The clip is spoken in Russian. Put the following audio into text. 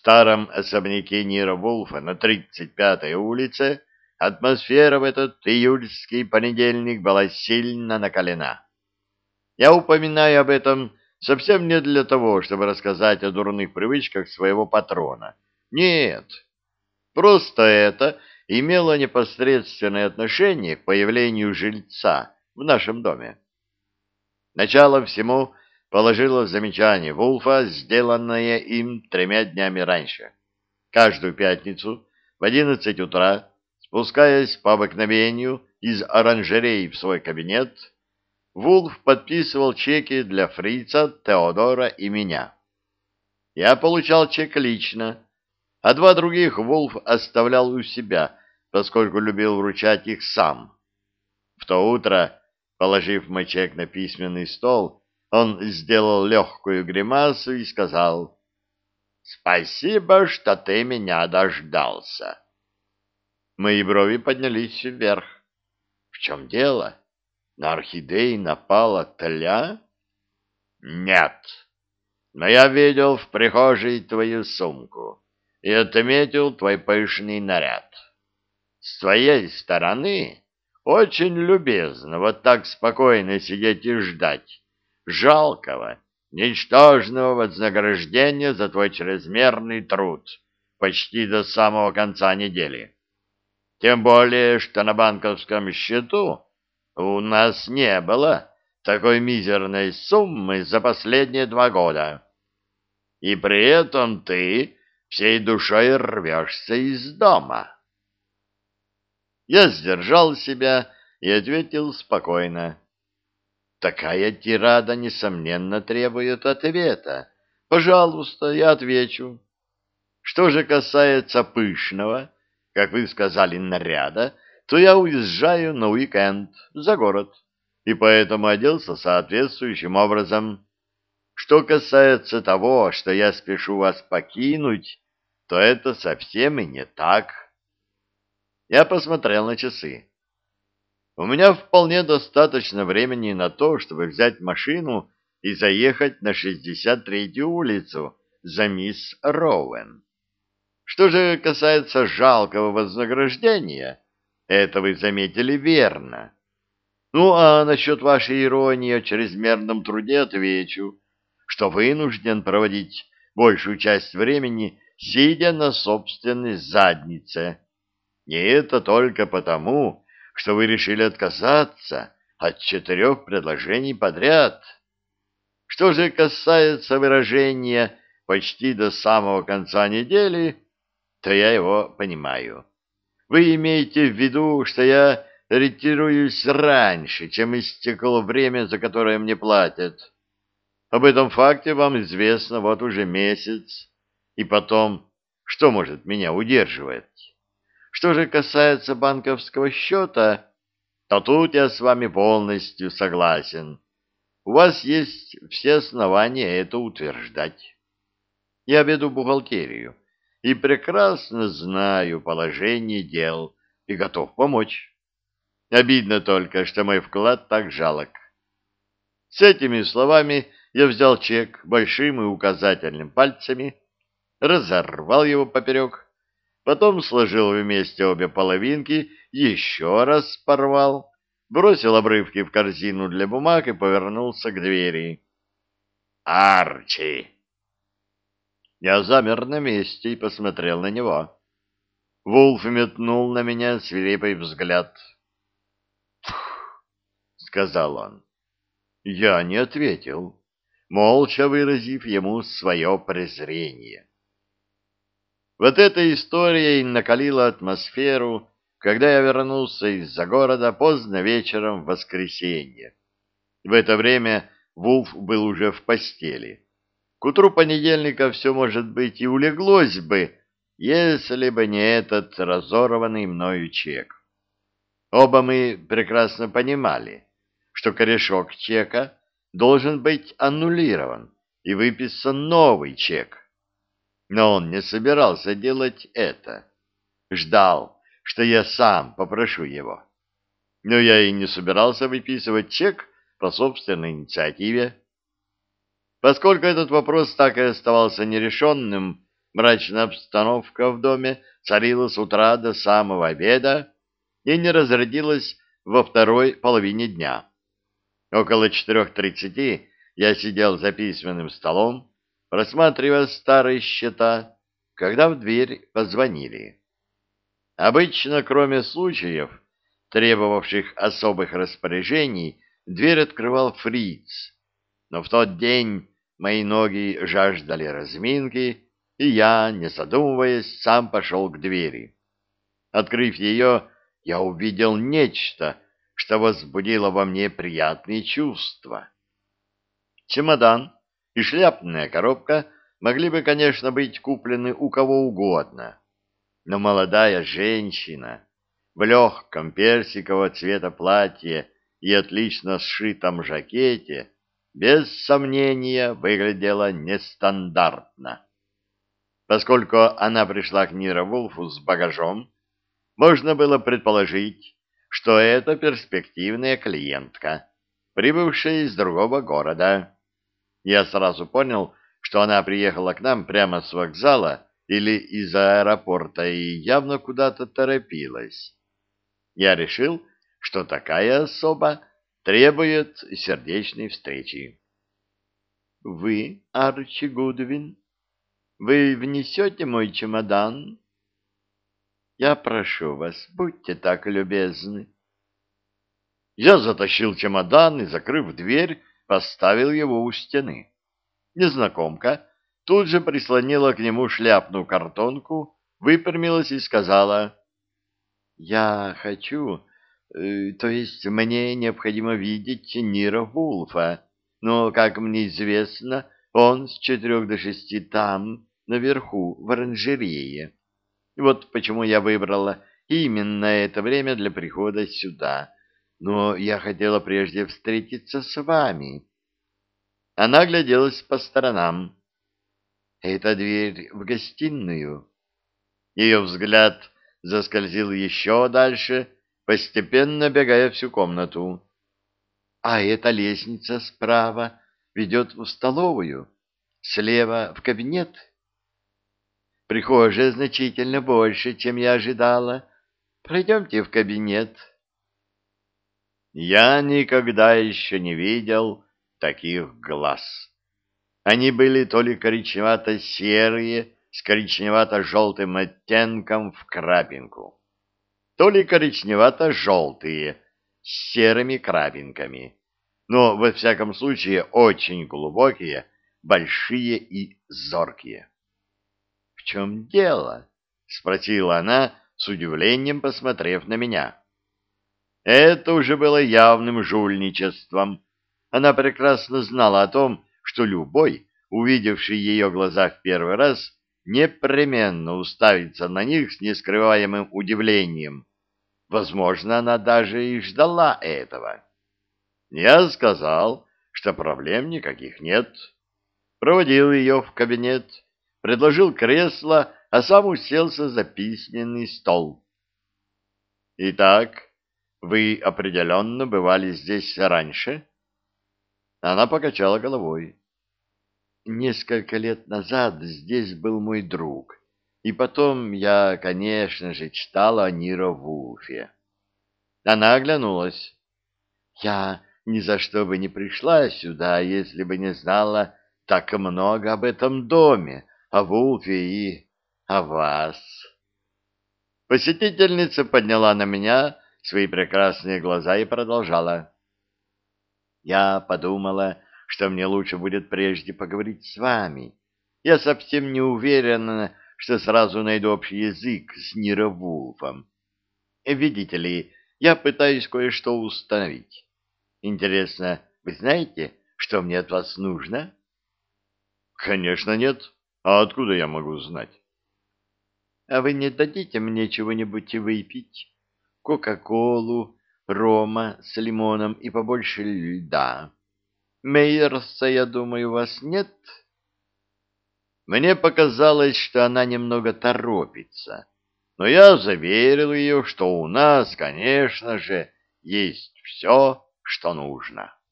старом особняке Нира Вулфа на 35-й улице атмосфера в этот июльский понедельник была сильно накалена. Я упоминаю об этом совсем не для того, чтобы рассказать о дурных привычках своего патрона. Нет, просто это имело непосредственное отношение к появлению жильца в нашем доме. Начало всему положило замечание Вулфа, сделанное им 3 днями раньше. Каждую пятницу в 11 утра, спускаясь по обыкновению из оранжерей в свой кабинет, Вулф подписывал чеки для Фрица, Теодора и меня. Я получал чек лично, а 2 других Вулф оставлял у себя, поскольку любил вручать их сам. В то утро, положив мой чек на письменный стол, он сделал легкую гримасу и сказал: «Спасибо, что ты меня дождался». Мои брови поднялись вверх. В чем дело? На орхидеи напала тля? Нет, но я видел в прихожей твою сумку и отметил твой пышный наряд. С твоей стороны очень любезно вот так спокойно сидеть и ждать жалкого, ничтожного вознаграждения за твой чрезмерный труд почти до самого конца недели. Тем более, что на банковском счету у нас не было такой мизерной суммы за последние 2 года. И при этом ты всей душой рвешься из дома. Я сдержал себя и ответил спокойно. Такая тирада, несомненно, требует ответа. Пожалуйста, я отвечу. Что же касается пышного, как вы сказали, наряда, то я уезжаю на уикенд за город, и поэтому оделся соответствующим образом. Что касается того, что я спешу вас покинуть, то это совсем и не так. Я посмотрел на часы. У меня вполне достаточно времени на то, чтобы взять машину и заехать на 63-ю улицу за мисс Роуэн. Что же касается жалкого вознаграждения, это вы заметили верно. Ну, а насчет вашей иронии о чрезмерном труде отвечу, что вынужден проводить большую часть времени, сидя на собственной заднице. И это только потому, что вы решили отказаться от 4 предложений подряд. Что же касается выражения «почти до самого конца недели», то я его понимаю. Вы имеете в виду, что я ретируюсь раньше, чем истекло время, за которое мне платят. Об этом факте вам известно вот уже месяц. И потом, что может меня удерживать? Что же касается банковского счета, то тут я с вами полностью согласен. У вас есть все основания это утверждать. Я веду бухгалтерию и прекрасно знаю положение дел и готов помочь. Обидно только, что мой вклад так жалок. С этими словами я взял чек большим и указательным пальцами, разорвал его поперек, потом сложил вместе обе половинки, еще раз порвал, бросил обрывки в корзину для бумаг и повернулся к двери. «Арчи!» Я замер на месте и посмотрел на него. Вулф метнул на меня свирепый взгляд. «Фух!» — сказал он. Я не ответил, молча выразив ему свое презрение. Вот эта история и накалила атмосферу, когда я вернулся из-за города поздно вечером в воскресенье. В это время Вулф был уже в постели. К утру понедельника все, может быть, и улеглось бы, если бы не этот разорванный мною чек. Оба мы прекрасно понимали, что корешок чека должен быть аннулирован и выписан новый чек. Но он не собирался делать это. Ждал, что я сам попрошу его. Но я и не собирался выписывать чек по собственной инициативе. Поскольку этот вопрос так и оставался нерешенным, Мрачная обстановка в доме царила с утра до самого обеда и не разрядилась во второй половине дня. Около 4:30 я сидел за письменным столом, просматривая старые счета, когда в дверь позвонили. Обычно, кроме случаев, требовавших особых распоряжений, дверь открывал фриц, но в тот день мои ноги жаждали разминки, и я, не задумываясь, сам пошел к двери. Открыв ее, я увидел нечто, что возбудило во мне приятные чувства. Чемодан и шляпная коробка могли бы, конечно, быть куплены у кого угодно, но молодая женщина в легком персикового цвета платье и отлично сшитом жакете без сомнения выглядела нестандартно. Поскольку она пришла к Ниро Вулфу с багажом, можно было предположить, что это перспективная клиентка, прибывшая из другого города. Я сразу понял, что она приехала к нам прямо с вокзала или из аэропорта и явно куда-то торопилась. Я решил, что такая особа требует сердечной встречи. — Вы, Арчи Гудвин? Вы внесете мой чемодан? Я прошу вас, будьте так любезны. Я затащил чемодан и, закрыв дверь, поставил его у стены. Незнакомка тут же прислонила к нему шляпную картонку, выпрямилась и сказала: «Я хочу, то есть мне необходимо видеть Ниро Вулфа, но, как мне известно, он с 4 до 6 там, наверху, в оранжерее. Вот почему я выбрала именно это время для прихода сюда. Но я хотела прежде встретиться с вами». Она огляделась по сторонам. «Это дверь в гостиную». Ее взгляд заскользил еще дальше, постепенно бегая всю комнату. «А эта лестница справа ведет в столовую, слева в кабинет. Прихожая значительно больше, чем я ожидала. Пройдемте в кабинет». Я никогда еще не видел таких глаз. Они были то ли коричневато-серые, с коричневато-желтым оттенком в крапинку, то ли коричневато-желтые, с серыми крапинками, но, во всяком случае, очень глубокие, большие и зоркие. — В чем дело? — спросила она, с удивлением посмотрев на меня. Это уже было явным жульничеством. Она прекрасно знала о том, что любой, увидевший ее глаза в первый раз, непременно уставится на них с нескрываемым удивлением. Возможно, она даже и ждала этого. Я сказал, что проблем никаких нет. Проводил ее в кабинет, предложил кресло, а сам уселся за письменный стол. «Итак, вы определенно бывали здесь раньше?» Она покачала головой. «Несколько лет назад здесь был мой друг, и потом я, конечно же, читала о Ниро Вулфе». Она оглянулась. «Я ни за что бы не пришла сюда, если бы не знала так много об этом доме, о Вулфе и о вас». Посетительница подняла на меня свои прекрасные глаза и продолжала. «Я подумала, что мне лучше будет прежде поговорить с вами. Я совсем не уверена, что сразу найду общий язык с Ниро Вулфом. Видите ли, я пытаюсь кое-что установить. Интересно, вы знаете, что мне от вас нужно?» «Конечно нет. А откуда я могу знать?» «А вы не дадите мне чего-нибудь выпить? Кока-колу, рома с лимоном и побольше льда. Мейерса, я думаю, у вас нет?» Мне показалось, что она немного торопится, но я заверил ее, что у нас, конечно же, есть все, что нужно.